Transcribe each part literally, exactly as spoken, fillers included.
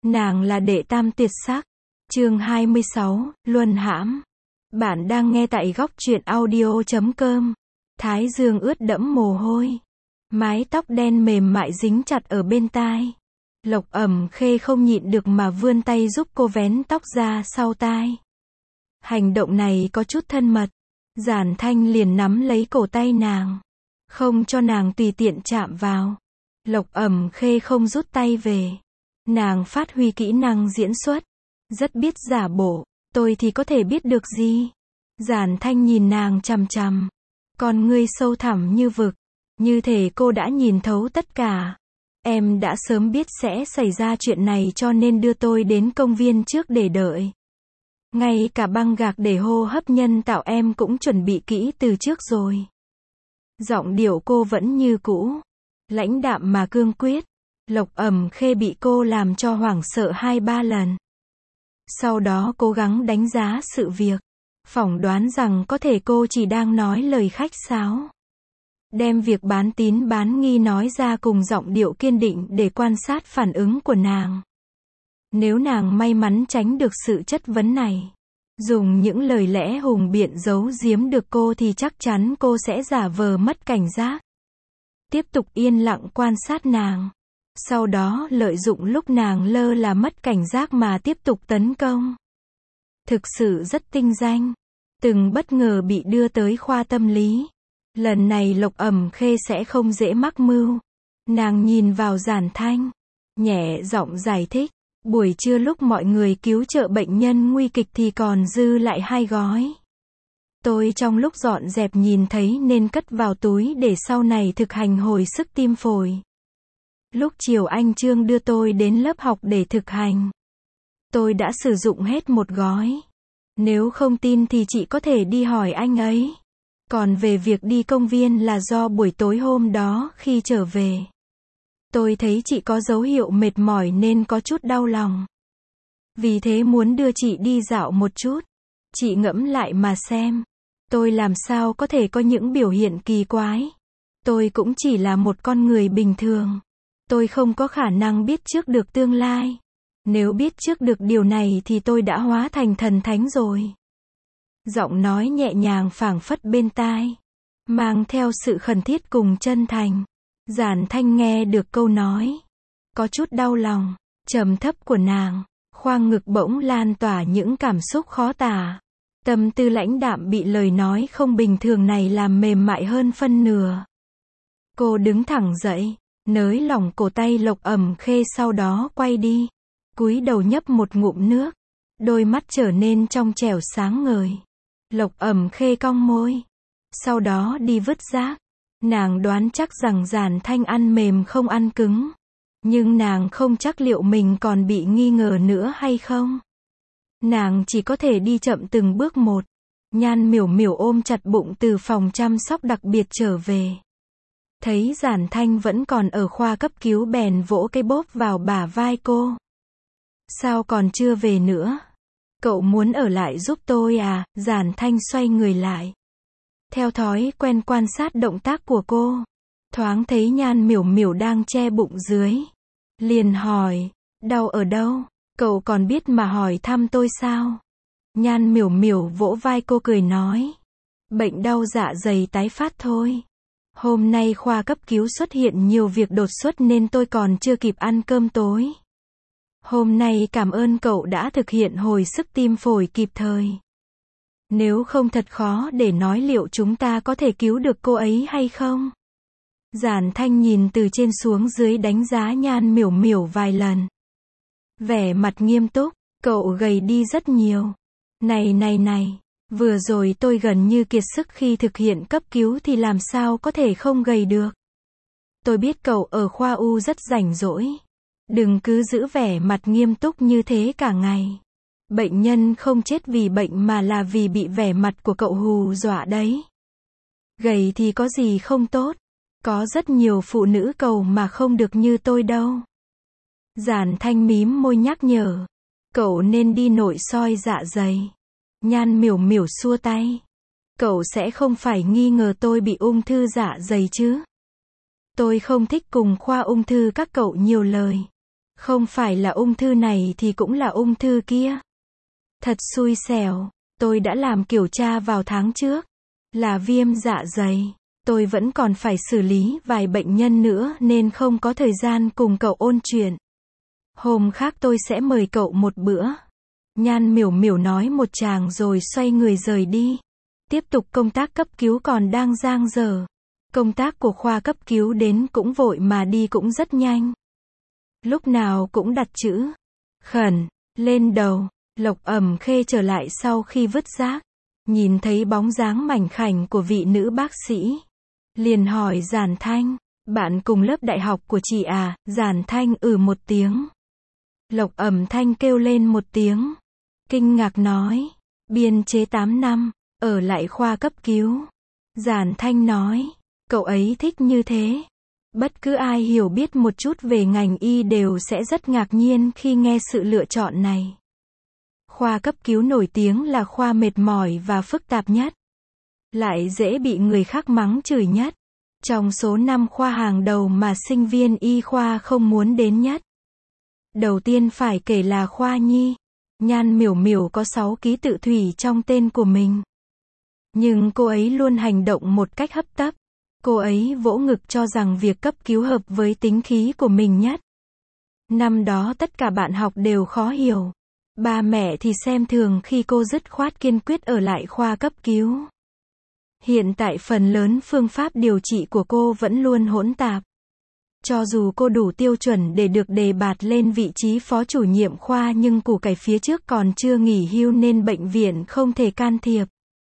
Nàng là đệ tam tuyệt sắc. Chương hai mươi sáu, Luân hãm. Bạn đang nghe tại góc truyện audio chấm com. Thái dương ướt đẫm mồ hôi. Mái tóc đen mềm mại dính chặt ở bên tai. Lộc Ẩm Khê không nhịn được mà vươn tay giúp cô vén tóc ra sau tai. Hành động này có chút thân mật. Giản Thanh liền nắm lấy cổ tay nàng, không cho nàng tùy tiện chạm vào. Lộc Ẩm Khê không rút tay về. Nàng phát huy kỹ năng diễn xuất, rất biết giả bộ. Tôi thì có thể biết được gì? Giản Thanh nhìn nàng chằm chằm, con ngươi sâu thẳm như vực, như thể cô đã nhìn thấu tất cả. Em đã sớm biết sẽ xảy ra chuyện này cho nên đưa tôi đến công viên trước để đợi. Ngay cả băng gạc để hô hấp nhân tạo em cũng chuẩn bị kỹ từ trước rồi. Giọng điệu cô vẫn như cũ, lãnh đạm mà cương quyết. Lộc Ẩm Khê bị cô làm cho hoảng sợ hai ba lần. Sau đó cố gắng đánh giá sự việc, phỏng đoán rằng có thể cô chỉ đang nói lời khách sáo. Đem việc bán tín bán nghi nói ra cùng giọng điệu kiên định để quan sát phản ứng của nàng. Nếu nàng may mắn tránh được sự chất vấn này, dùng những lời lẽ hùng biện giấu giếm được cô thì chắc chắn cô sẽ giả vờ mất cảnh giác. Tiếp tục yên lặng quan sát nàng. Sau đó lợi dụng lúc nàng lơ là mất cảnh giác mà tiếp tục tấn công. Thực sự rất tinh danh. Từng bất ngờ bị đưa tới khoa tâm lý. Lần này Lộc Ẩm Khê sẽ không dễ mắc mưu. Nàng nhìn vào Giản Thanh, nhẹ giọng giải thích. Buổi trưa lúc mọi người cứu trợ bệnh nhân nguy kịch thì còn dư lại hai gói. Tôi trong lúc dọn dẹp nhìn thấy nên cất vào túi để sau này thực hành hồi sức tim phổi. Lúc chiều anh Trương đưa tôi đến lớp học để thực hành. Tôi đã sử dụng hết một gói. Nếu không tin thì chị có thể đi hỏi anh ấy. Còn về việc đi công viên là do buổi tối hôm đó khi trở về, tôi thấy chị có dấu hiệu mệt mỏi nên có chút đau lòng. Vì thế muốn đưa chị đi dạo một chút. Chị ngẫm lại mà xem. Tôi làm sao có thể có những biểu hiện kỳ quái. Tôi cũng chỉ là một con người bình thường. Tôi không có khả năng biết trước được tương lai. Nếu biết trước được điều này thì tôi đã hóa thành thần thánh rồi. Giọng nói nhẹ nhàng phảng phất bên tai, mang theo sự khẩn thiết cùng chân thành. Giản Thanh nghe được câu nói, có chút đau lòng, trầm thấp của nàng, khoang ngực bỗng lan tỏa những cảm xúc khó tả. Tâm tư lãnh đạm bị lời nói không bình thường này làm mềm mại hơn phân nửa. Cô đứng thẳng dậy, nới lỏng cổ tay Lộc Ẩm Khê sau đó quay đi, cúi đầu nhấp một ngụm nước, đôi mắt trở nên trong trẻo sáng ngời. Lộc Ẩm Khê cong môi, sau đó đi vứt rác. Nàng đoán chắc rằng Giản Thanh ăn mềm không ăn cứng, nhưng nàng không chắc liệu mình còn bị nghi ngờ nữa hay không. Nàng chỉ có thể đi chậm từng bước một. Nhan Miểu Miểu ôm chặt bụng từ phòng chăm sóc đặc biệt trở về. Thấy Giản Thanh vẫn còn ở khoa cấp cứu bèn vỗ cái bóp vào bả vai cô. Sao còn chưa về nữa? Cậu muốn ở lại giúp tôi à? Giản Thanh xoay người lại. Theo thói quen quan sát động tác của cô. Thoáng thấy Nhan Miểu Miểu đang che bụng dưới. Liền hỏi, đau ở đâu? Cậu còn biết mà hỏi thăm tôi sao? Nhan Miểu Miểu vỗ vai cô cười nói. Bệnh đau dạ dày tái phát thôi. Hôm nay khoa cấp cứu xuất hiện nhiều việc đột xuất nên tôi còn chưa kịp ăn cơm tối. Hôm nay cảm ơn cậu đã thực hiện hồi sức tim phổi kịp thời. Nếu không thật khó để nói liệu chúng ta có thể cứu được cô ấy hay không. Giản Thanh nhìn từ trên xuống dưới đánh giá Nhan Miểu Miểu vài lần. Vẻ mặt nghiêm túc, cậu gầy đi rất nhiều. Này này này, vừa rồi tôi gần như kiệt sức khi thực hiện cấp cứu thì làm sao có thể không gầy được. Tôi biết cậu ở khoa U rất rảnh rỗi. Đừng cứ giữ vẻ mặt nghiêm túc như thế cả ngày. Bệnh nhân không chết vì bệnh mà là vì bị vẻ mặt của cậu hù dọa đấy. Gầy thì có gì không tốt. Có rất nhiều phụ nữ cầu mà không được như tôi đâu. Giản Thanh mím môi nhắc nhở. Cậu nên đi nội soi dạ dày. Nhan Miểu Miểu xua tay. Cậu sẽ không phải nghi ngờ tôi bị ung thư dạ dày chứ? Tôi không thích cùng khoa ung thư các cậu nhiều lời. Không phải là ung thư này thì cũng là ung thư kia. Thật xui xẻo, tôi đã làm kiểm tra vào tháng trước. Là viêm dạ dày. Tôi vẫn còn phải xử lý vài bệnh nhân nữa nên không có thời gian cùng cậu ôn chuyện. Hôm khác tôi sẽ mời cậu một bữa. Nhan Miểu Miểu nói một tràng rồi xoay người rời đi. Tiếp tục công tác cấp cứu còn đang dang dở. Công tác của khoa cấp cứu đến cũng vội mà đi cũng rất nhanh. Lúc nào cũng đặt chữ khẩn lên đầu. Lộc Ẩm Khê trở lại sau khi vứt rác. Nhìn thấy bóng dáng mảnh khảnh của vị nữ bác sĩ. Liền hỏi Giản Thanh, bạn cùng lớp đại học của chị à? Giản Thanh ừ một tiếng. Lộc Ẩm Thanh kêu lên một tiếng. Kinh ngạc nói, biên chế tám năm, ở lại khoa cấp cứu. Giản Thanh nói, cậu ấy thích như thế. Bất cứ ai hiểu biết một chút về ngành y đều sẽ rất ngạc nhiên khi nghe sự lựa chọn này. Khoa cấp cứu nổi tiếng là khoa mệt mỏi và phức tạp nhất. Lại dễ bị người khác mắng chửi nhất. Trong số năm khoa hàng đầu mà sinh viên y khoa không muốn đến nhất. Đầu tiên phải kể là khoa nhi. Nhan Miểu Miểu có sáu ký tự thủy trong tên của mình. Nhưng cô ấy luôn hành động một cách hấp tấp. Cô ấy vỗ ngực cho rằng việc cấp cứu hợp với tính khí của mình nhất. Năm đó tất cả bạn học đều khó hiểu. Ba mẹ thì xem thường khi cô dứt khoát kiên quyết ở lại khoa cấp cứu. Hiện tại phần lớn phương pháp điều trị của cô vẫn luôn hỗn tạp. Cho dù cô đủ tiêu chuẩn để được đề bạt lên vị trí phó chủ nhiệm khoa nhưng củ cải phía trước còn chưa nghỉ hưu nên bệnh viện không thể can thiệp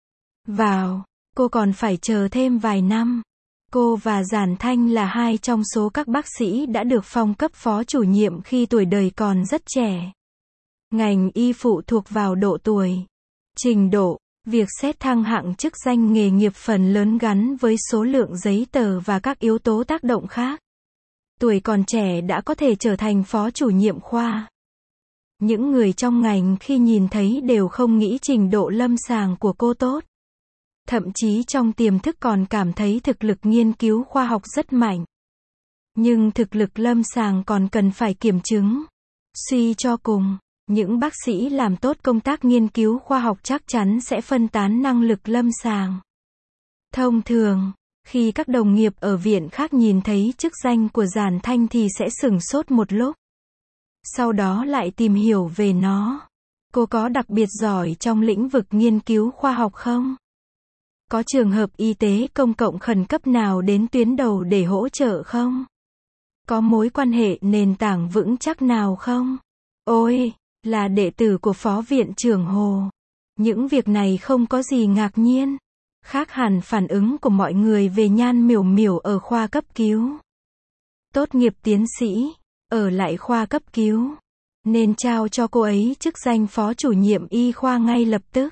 vào. Cô còn phải chờ thêm vài năm. Cô và Giản Thanh là hai trong số các bác sĩ đã được phong cấp phó chủ nhiệm khi tuổi đời còn rất trẻ. Ngành y phụ thuộc vào độ tuổi, trình độ, việc xét thăng hạng chức danh nghề nghiệp phần lớn gắn với số lượng giấy tờ và các yếu tố tác động khác. Tuổi còn trẻ đã có thể trở thành phó chủ nhiệm khoa. Những người trong ngành khi nhìn thấy đều không nghĩ trình độ lâm sàng của cô tốt. Thậm chí trong tiềm thức còn cảm thấy thực lực nghiên cứu khoa học rất mạnh. Nhưng thực lực lâm sàng còn cần phải kiểm chứng. Suy cho cùng, những bác sĩ làm tốt công tác nghiên cứu khoa học chắc chắn sẽ phân tán năng lực lâm sàng. Thông thường, khi các đồng nghiệp ở viện khác nhìn thấy chức danh của Giản Thanh thì sẽ sửng sốt một lúc. Sau đó lại tìm hiểu về nó. Cô có đặc biệt giỏi trong lĩnh vực nghiên cứu khoa học không? Có trường hợp y tế công cộng khẩn cấp nào đến tuyến đầu để hỗ trợ không? Có mối quan hệ nền tảng vững chắc nào không? Ôi, là đệ tử của Phó Viện trưởng Hồ. Những việc này không có gì ngạc nhiên. Khác hẳn phản ứng của mọi người về Nhan Miểu Miểu ở khoa cấp cứu. Tốt nghiệp tiến sĩ, ở lại khoa cấp cứu. Nên trao cho cô ấy chức danh phó chủ nhiệm y khoa ngay lập tức.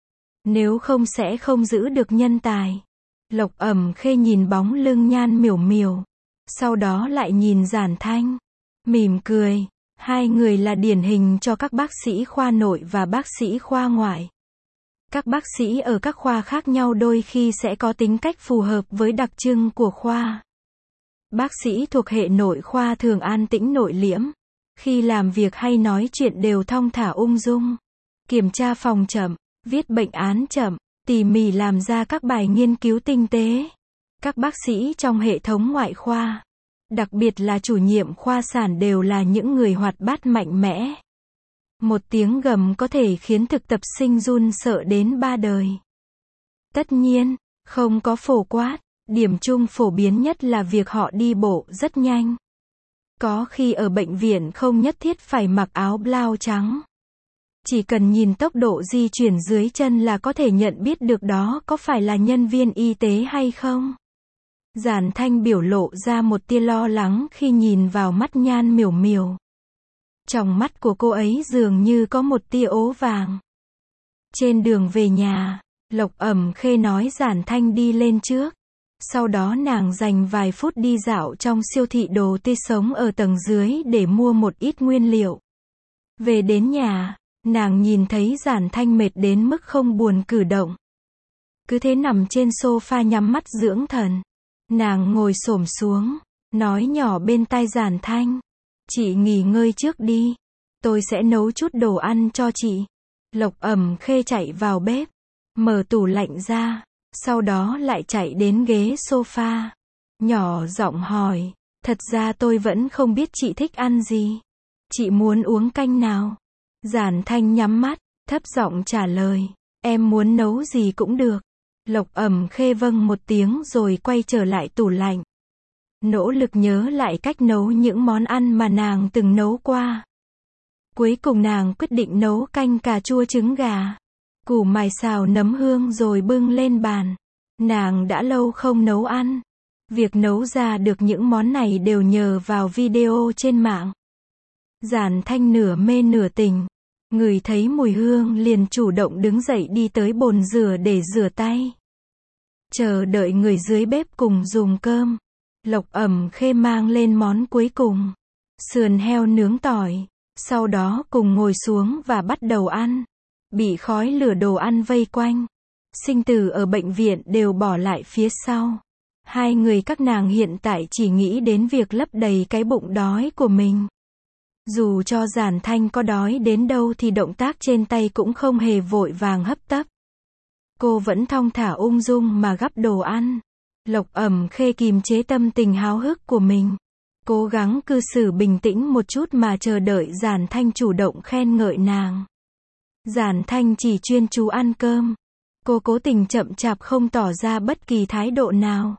Nếu không sẽ không giữ được nhân tài. Lộc Ẩm Khê nhìn bóng lưng Nhan Miểu Miểu. Sau đó lại nhìn Giản Thanh. Mỉm cười. Hai người là điển hình cho các bác sĩ khoa nội và bác sĩ khoa ngoại. Các bác sĩ ở các khoa khác nhau đôi khi sẽ có tính cách phù hợp với đặc trưng của khoa. Bác sĩ thuộc hệ nội khoa thường an tĩnh nội liễm. Khi làm việc hay nói chuyện đều thong thả ung dung. Kiểm tra phòng chậm, viết bệnh án chậm, tỉ mỉ làm ra các bài nghiên cứu tinh tế. Các bác sĩ trong hệ thống ngoại khoa, đặc biệt là chủ nhiệm khoa sản đều là những người hoạt bát mạnh mẽ. Một tiếng gầm có thể khiến thực tập sinh run sợ đến ba đời. Tất nhiên, không có phổ quát, điểm chung phổ biến nhất là việc họ đi bộ rất nhanh. Có khi ở bệnh viện không nhất thiết phải mặc áo blau trắng. Chỉ cần nhìn tốc độ di chuyển dưới chân là có thể nhận biết được đó có phải là nhân viên y tế hay không. Giản Thanh biểu lộ ra một tia lo lắng khi nhìn vào mắt Nhan Miểu Miểu. Trong mắt của cô ấy dường như có một tia ố vàng. Trên đường về nhà, Lộc Ẩm Khê nói Giản Thanh đi lên trước. Sau đó nàng dành vài phút đi dạo trong siêu thị đồ tươi sống ở tầng dưới để mua một ít nguyên liệu. Về đến nhà, nàng nhìn thấy Giản Thanh mệt đến mức không buồn cử động. Cứ thế nằm trên sofa nhắm mắt dưỡng thần. Nàng ngồi xổm xuống, nói nhỏ bên tai Giản Thanh. Chị nghỉ ngơi trước đi. Tôi sẽ nấu chút đồ ăn cho chị. Lộc Ẩm Khê chạy vào bếp, mở tủ lạnh ra, sau đó lại chạy đến ghế sofa, nhỏ giọng hỏi, thật ra tôi vẫn không biết chị thích ăn gì. Chị muốn uống canh nào? Giản Thanh nhắm mắt, thấp giọng trả lời, em muốn nấu gì cũng được. Lộc Ẩm Khê vâng một tiếng rồi quay trở lại tủ lạnh. Nỗ lực nhớ lại cách nấu những món ăn mà nàng từng nấu qua. Cuối cùng nàng quyết định nấu canh cà chua trứng gà. Củ mài xào nấm hương rồi bưng lên bàn. Nàng đã lâu không nấu ăn. Việc nấu ra được những món này đều nhờ vào video trên mạng. Giản Thanh nửa mê nửa tỉnh. Ngửi thấy mùi hương liền chủ động đứng dậy đi tới bồn rửa để rửa tay. Chờ đợi người dưới bếp cùng dùng cơm. Lộc Ẩm Khê mang lên món cuối cùng. Sườn heo nướng tỏi. Sau đó cùng ngồi xuống và bắt đầu ăn. Bị khói lửa đồ ăn vây quanh. Sinh tử ở bệnh viện đều bỏ lại phía sau. Hai người các nàng hiện tại chỉ nghĩ đến việc lấp đầy cái bụng đói của mình. Dù cho Giản Thanh có đói đến đâu thì động tác trên tay cũng không hề vội vàng hấp tấp. Cô vẫn thong thả ung dung mà gắp đồ ăn. Lộc Ẩm Khê kìm chế tâm tình háo hức của mình. Cố gắng cư xử bình tĩnh một chút mà chờ đợi Giản Thanh chủ động khen ngợi nàng. Giản Thanh chỉ chuyên chú ăn cơm. Cô cố tình chậm chạp không tỏ ra bất kỳ thái độ nào.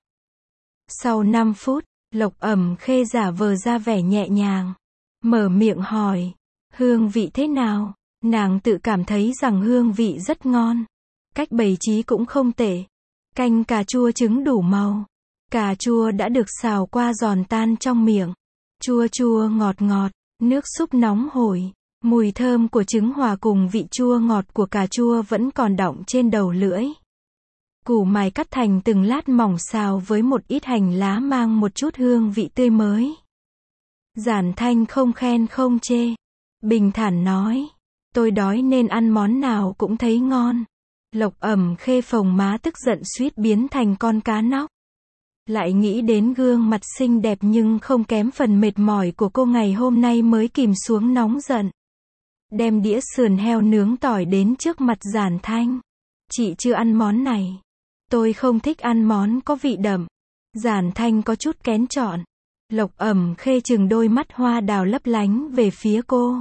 Sau năm phút, Lộc Ẩm Khê giả vờ ra vẻ nhẹ nhàng. Mở miệng hỏi, hương vị thế nào? Nàng tự cảm thấy rằng hương vị rất ngon. Cách bày trí cũng không tệ. Canh cà chua trứng đủ màu. Cà chua đã được xào qua giòn tan trong miệng. Chua chua ngọt ngọt, nước súp nóng hổi. Mùi thơm của trứng hòa cùng vị chua ngọt của cà chua vẫn còn đọng trên đầu lưỡi. Củ mài cắt thành từng lát mỏng xào với một ít hành lá mang một chút hương vị tươi mới. Giản Thanh không khen không chê. Bình thản nói, tôi đói nên ăn món nào cũng thấy ngon. Lộc Ẩm Khê phồng má tức giận suýt biến thành con cá nóc. Lại nghĩ đến gương mặt xinh đẹp nhưng không kém phần mệt mỏi của cô ngày hôm nay mới kìm xuống nóng giận. Đem đĩa sườn heo nướng tỏi đến trước mặt Giản Thanh. Chị chưa ăn món này. Tôi không thích ăn món có vị đậm. Giản Thanh có chút kén chọn. Lộc Ẩm Khê chừng đôi mắt hoa đào lấp lánh về phía cô.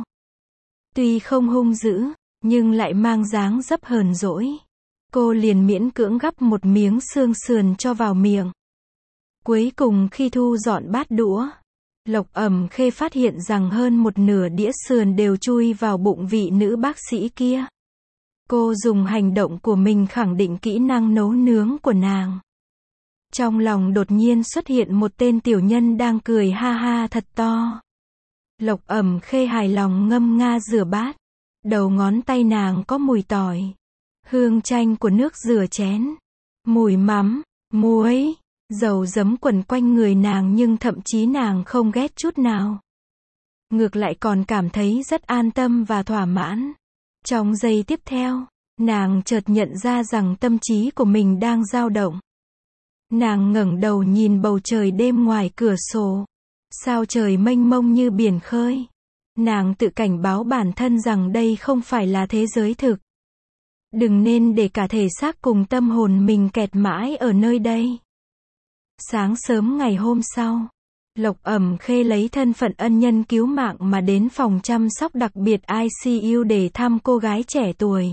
Tuy không hung dữ, nhưng lại mang dáng dấp hờn dỗi. Cô liền miễn cưỡng gắp một miếng xương sườn cho vào miệng. Cuối cùng khi thu dọn bát đũa, Lộc Ẩm Khê phát hiện rằng hơn một nửa đĩa sườn đều chui vào bụng vị nữ bác sĩ kia. Cô dùng hành động của mình khẳng định kỹ năng nấu nướng của nàng. Trong lòng đột nhiên xuất hiện một tên tiểu nhân đang cười ha ha thật to. Lộc Ẩm Khê hài lòng ngâm nga rửa bát. Đầu ngón tay nàng có mùi tỏi, hương chanh của nước rửa chén, mùi mắm, muối, dầu giấm quẩn quanh người nàng nhưng thậm chí nàng không ghét chút nào. Ngược lại còn cảm thấy rất an tâm và thỏa mãn. Trong giây tiếp theo, nàng chợt nhận ra rằng tâm trí của mình đang dao động. Nàng ngẩng đầu nhìn bầu trời đêm ngoài cửa sổ. Sao trời mênh mông như biển khơi. Nàng tự cảnh báo bản thân rằng đây không phải là thế giới thực. Đừng nên để cả thể xác cùng tâm hồn mình kẹt mãi ở nơi đây. Sáng sớm ngày hôm sau, Lộc Ẩm Khê lấy thân phận ân nhân cứu mạng mà đến phòng chăm sóc đặc biệt I C U để thăm cô gái trẻ tuổi.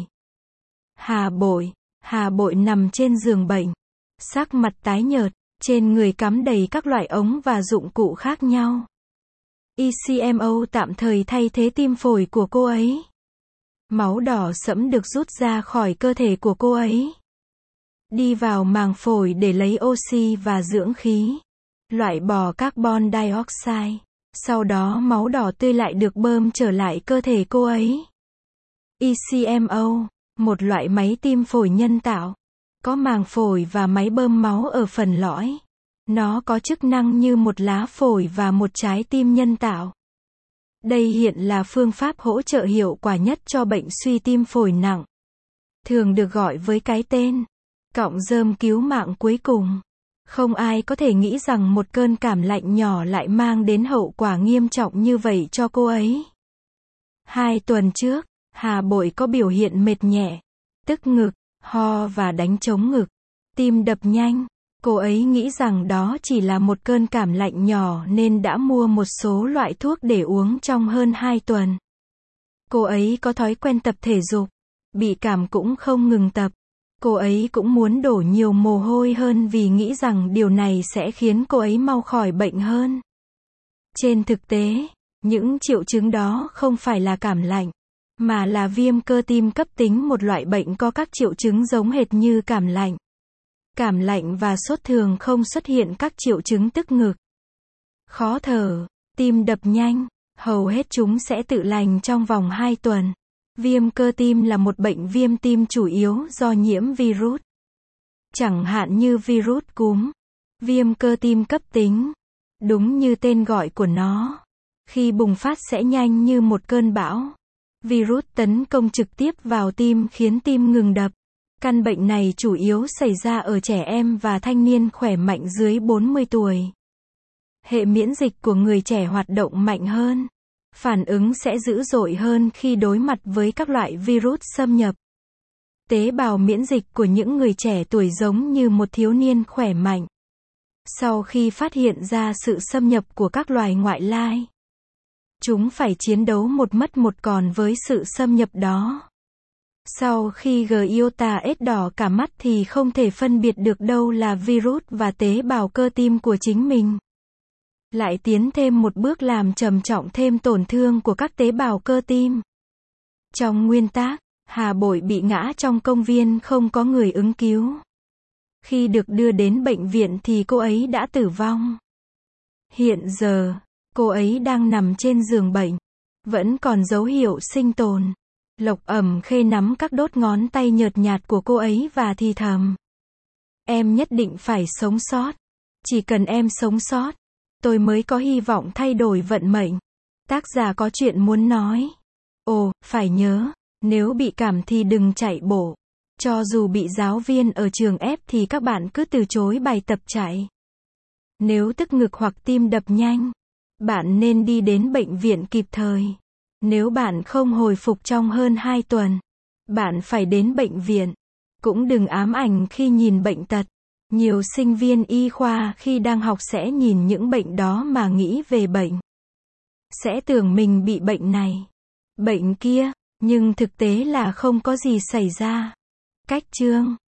Hà Bội. Hà Bội nằm trên giường bệnh. Sắc mặt tái nhợt, trên người cắm đầy các loại ống và dụng cụ khác nhau. E C M O tạm thời thay thế tim phổi của cô ấy. Máu đỏ sẫm được rút ra khỏi cơ thể của cô ấy. Đi vào màng phổi để lấy oxy và dưỡng khí. Loại bỏ carbon dioxide. Sau đó máu đỏ tươi lại được bơm trở lại cơ thể cô ấy. E C M O, một loại máy tim phổi nhân tạo. Có màng phổi và máy bơm máu ở phần lõi. Nó có chức năng như một lá phổi và một trái tim nhân tạo. Đây hiện là phương pháp hỗ trợ hiệu quả nhất cho bệnh suy tim phổi nặng. Thường được gọi với cái tên cọng rơm cứu mạng cuối cùng. Không ai có thể nghĩ rằng một cơn cảm lạnh nhỏ lại mang đến hậu quả nghiêm trọng như vậy cho cô ấy. Hai tuần trước, Hà Bội có biểu hiện mệt nhẹ, tức ngực, ho và đánh trống ngực, tim đập nhanh. Cô ấy nghĩ rằng đó chỉ là một cơn cảm lạnh nhỏ nên đã mua một số loại thuốc để uống trong hơn hai tuần. Cô ấy có thói quen tập thể dục, bị cảm cũng không ngừng tập. Cô ấy cũng muốn đổ nhiều mồ hôi hơn vì nghĩ rằng điều này sẽ khiến cô ấy mau khỏi bệnh hơn. Trên thực tế, những triệu chứng đó không phải là cảm lạnh, mà là viêm cơ tim cấp tính, một loại bệnh có các triệu chứng giống hệt như cảm lạnh. Cảm lạnh và sốt thường không xuất hiện các triệu chứng tức ngực, khó thở, tim đập nhanh, hầu hết chúng sẽ tự lành trong vòng hai tuần. Viêm cơ tim là một bệnh viêm tim chủ yếu do nhiễm virus, chẳng hạn như virus cúm. Viêm cơ tim cấp tính, đúng như tên gọi của nó, khi bùng phát sẽ nhanh như một cơn bão. Virus tấn công trực tiếp vào tim khiến tim ngừng đập. Căn bệnh này chủ yếu xảy ra ở trẻ em và thanh niên khỏe mạnh dưới bốn mươi tuổi. Hệ miễn dịch của người trẻ hoạt động mạnh hơn. Phản ứng sẽ dữ dội hơn khi đối mặt với các loại virus xâm nhập. Tế bào miễn dịch của những người trẻ tuổi giống như một thiếu niên khỏe mạnh. Sau khi phát hiện ra sự xâm nhập của các loài ngoại lai, chúng phải chiến đấu một mất một còn với sự xâm nhập đó. Sau khi giota ết đỏ cả mắt thì không thể phân biệt được đâu là virus và tế bào cơ tim của chính mình. Lại tiến thêm một bước làm trầm trọng thêm tổn thương của các tế bào cơ tim. Trong nguyên tắc, Hà Bội bị ngã trong công viên không có người ứng cứu. Khi được đưa đến bệnh viện thì cô ấy đã tử vong. Hiện giờ, cô ấy đang nằm trên giường bệnh, vẫn còn dấu hiệu sinh tồn. Lộc Ẩm Khê nắm các đốt ngón tay nhợt nhạt của cô ấy và thì thầm: Em nhất định phải sống sót. Chỉ cần em sống sót, tôi mới có hy vọng thay đổi vận mệnh. Tác giả có chuyện muốn nói. Ồ, phải nhớ, nếu bị cảm thì đừng chạy bộ. Cho dù bị giáo viên ở trường ép thì các bạn cứ từ chối bài tập chạy. Nếu tức ngực hoặc tim đập nhanh, bạn nên đi đến bệnh viện kịp thời. Nếu bạn không hồi phục trong hơn hai tuần, bạn phải đến bệnh viện. Cũng đừng ám ảnh khi nhìn bệnh tật. Nhiều sinh viên y khoa khi đang học sẽ nhìn những bệnh đó mà nghĩ về bệnh. Sẽ tưởng mình bị bệnh này, bệnh kia, nhưng thực tế là không có gì xảy ra. Cách chương